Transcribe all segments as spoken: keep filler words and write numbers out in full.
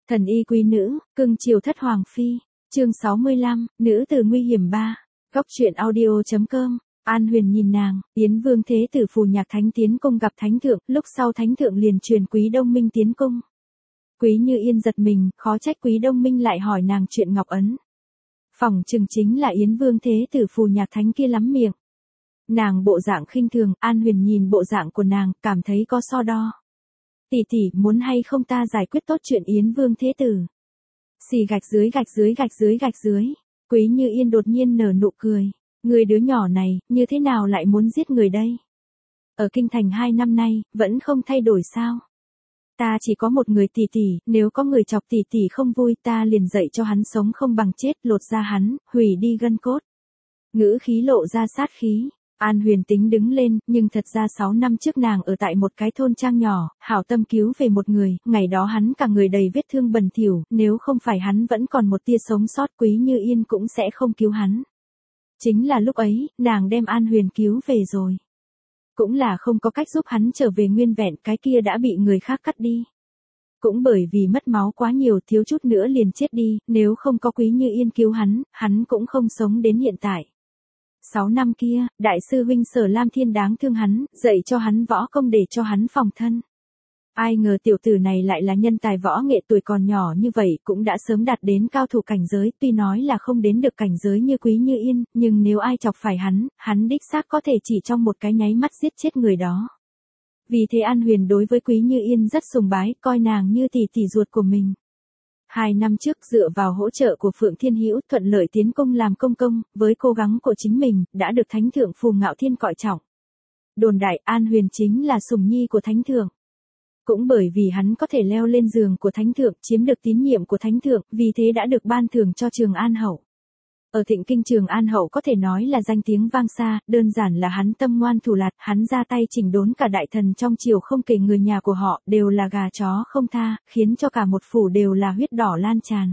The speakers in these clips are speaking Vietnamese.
Thần y quý nữ, cưng chiều thất hoàng phi. Chương sáu mươi lăm, nữ tử nguy hiểm ba. Góc truyện audio chấm com. An Huyền nhìn nàng, Yến Vương Thế Tử phù nhạc thánh tiến cung gặp thánh thượng, lúc sau thánh thượng liền truyền Quý Đông Minh tiến cung. Quý Như Yên giật mình, khó trách Quý Đông Minh lại hỏi nàng chuyện ngọc ấn. Phỏng chừng chính là Yến Vương Thế Tử phù nhạc thánh kia lắm miệng. Nàng bộ dạng khinh thường, An Huyền nhìn bộ dạng của nàng, cảm thấy có so đo. Tỷ tỷ, muốn hay không ta giải quyết tốt chuyện Yến Vương Thế Tử. Xì gạch dưới gạch dưới gạch dưới gạch dưới. Quý Như Yên đột nhiên nở nụ cười. Người đứa nhỏ này, như thế nào lại muốn giết người đây? Ở kinh thành hai năm nay, vẫn không thay đổi sao? Ta chỉ có một người tỷ tỷ, nếu có người chọc tỷ tỷ không vui ta liền dạy cho hắn sống không bằng chết, lột ra hắn, hủy đi gân cốt. Ngữ khí lộ ra sát khí. An Huyền tính đứng lên, nhưng thật ra sáu năm trước nàng ở tại một cái thôn trang nhỏ, hảo tâm cứu về một người, ngày đó hắn cả người đầy vết thương bẩn thỉu, nếu không phải hắn vẫn còn một tia sống sót, Quý Như Yên cũng sẽ không cứu hắn. Chính là lúc ấy, nàng đem An Huyền cứu về rồi. Cũng là không có cách giúp hắn trở về nguyên vẹn, cái kia đã bị người khác cắt đi. Cũng bởi vì mất máu quá nhiều, thiếu chút nữa liền chết đi, nếu không có Quý Như Yên cứu hắn, hắn cũng không sống đến hiện tại. Sáu năm kia, đại sư huynh Sở Lam Thiên đáng thương hắn, dạy cho hắn võ công để cho hắn phòng thân. Ai ngờ tiểu tử này lại là nhân tài võ nghệ, tuổi còn nhỏ như vậy cũng đã sớm đạt đến cao thủ cảnh giới, tuy nói là không đến được cảnh giới như Quý Như Yên, nhưng nếu ai chọc phải hắn, hắn đích xác có thể chỉ trong một cái nháy mắt giết chết người đó. Vì thế An Huyền đối với Quý Như Yên rất sùng bái, coi nàng như tỷ tỷ ruột của mình. Hai năm trước dựa vào hỗ trợ của Phượng Thiên Hữu thuận lợi tiến công làm công công, với cố gắng của chính mình, đã được Thánh Thượng Phù Ngạo Thiên coi trọng. Đồn đại An Huyền chính là sủng nhi của Thánh Thượng. Cũng bởi vì hắn có thể leo lên giường của Thánh Thượng, chiếm được tín nhiệm của Thánh Thượng, vì thế đã được ban thưởng cho Trường An Hậu. Ở Thịnh Kinh Trường An Hậu có thể nói là danh tiếng vang xa, đơn giản là hắn tâm ngoan thủ lạt, hắn ra tay chỉnh đốn cả đại thần trong triều không kể người nhà của họ, đều là gà chó không tha, khiến cho cả một phủ đều là huyết đỏ lan tràn.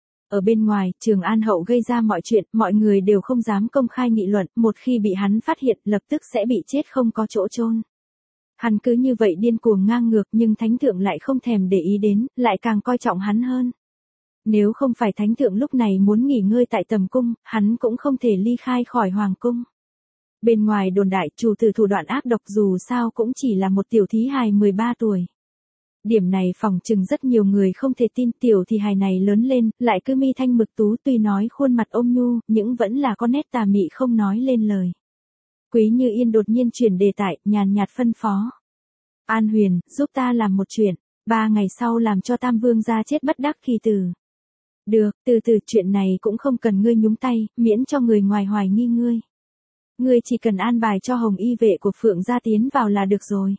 Ở bên ngoài, Trường An Hậu gây ra mọi chuyện, mọi người đều không dám công khai nghị luận, một khi bị hắn phát hiện, lập tức sẽ bị chết không có chỗ chôn. Hắn cứ như vậy điên cuồng ngang ngược, nhưng Thánh Thượng lại không thèm để ý đến, lại càng coi trọng hắn hơn. Nếu không phải Thánh Thượng lúc này muốn nghỉ ngơi tại tầm cung, hắn cũng không thể ly khai khỏi hoàng cung. Bên ngoài đồn đại, chủ tử thủ đoạn ác độc dù sao cũng chỉ là một tiểu thí hài mười ba tuổi. Điểm này phỏng chừng rất nhiều người không thể tin, tiểu thí hài này lớn lên, lại cứ mi thanh mực tú, tuy nói khuôn mặt ôm nhu, nhưng vẫn là có nét tà mị không nói lên lời. Quý Như Yên đột nhiên chuyển đề tài, nhàn nhạt phân phó. An Huyền, giúp ta làm một chuyện, ba ngày sau làm cho Tam Vương gia chết bất đắc kỳ tử. Được, từ từ, chuyện này cũng không cần ngươi nhúng tay, miễn cho người ngoài hoài nghi ngươi. Ngươi chỉ cần an bài cho Hồng Y vệ của Phượng gia tiến vào là được rồi.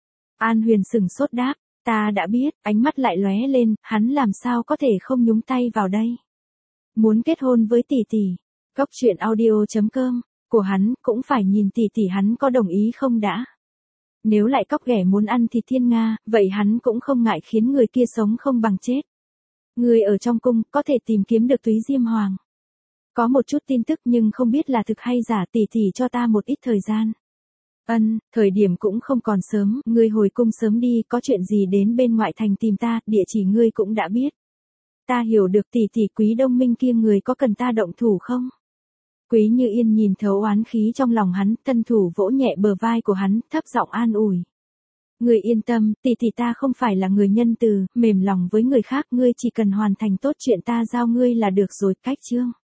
An Huyền sừng sốt đáp, ta đã biết, ánh mắt lại lóe lên, hắn làm sao có thể không nhúng tay vào đây. Muốn kết hôn với tỷ tỷ. Góc truyện audio chấm com, của hắn, cũng phải nhìn tỷ tỷ hắn có đồng ý không đã. Nếu lại cóc ghẻ muốn ăn thịt thiên nga, vậy hắn cũng không ngại khiến người kia sống không bằng chết. Người ở trong cung, có thể tìm kiếm được Túy Diêm Hoàng. Có một chút tin tức nhưng không biết là thực hay giả, tỷ tỷ cho ta một ít thời gian. Ân, thời điểm cũng không còn sớm, ngươi hồi cung sớm đi, có chuyện gì đến bên ngoại thành tìm ta, địa chỉ ngươi cũng đã biết. Ta hiểu được tỷ tỷ, Quý Đông Minh kia người có cần ta động thủ không? Quý Như Yên nhìn thấu oán khí trong lòng hắn, thân thủ vỗ nhẹ bờ vai của hắn, thấp giọng an ủi. Ngươi yên tâm, tỷ tỷ ta không phải là người nhân từ, mềm lòng với người khác, ngươi chỉ cần hoàn thành tốt chuyện ta giao ngươi là được rồi, cách chương.